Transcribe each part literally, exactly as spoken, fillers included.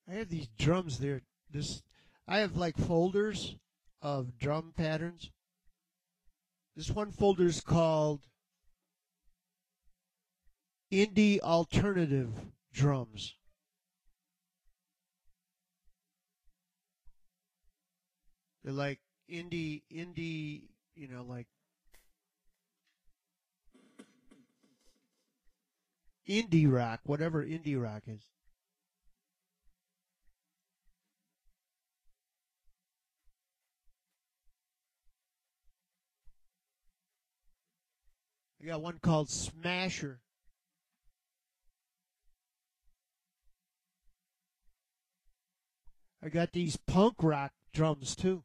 I have these drums there. This I have like folders of drum patterns. This one folder is called Indie Alternative Drums. They're like indie, indie, you know, like indie rock, whatever indie rock is. I got one called Smasher. I got these punk rock drums too.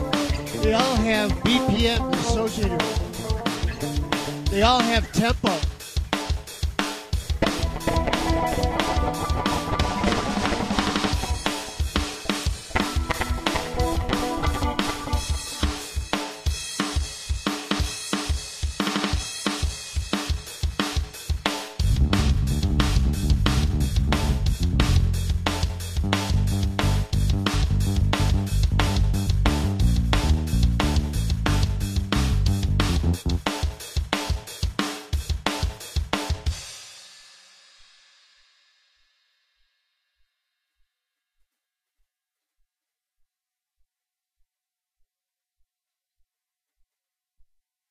They all have B P M associated with them. They all have tempo.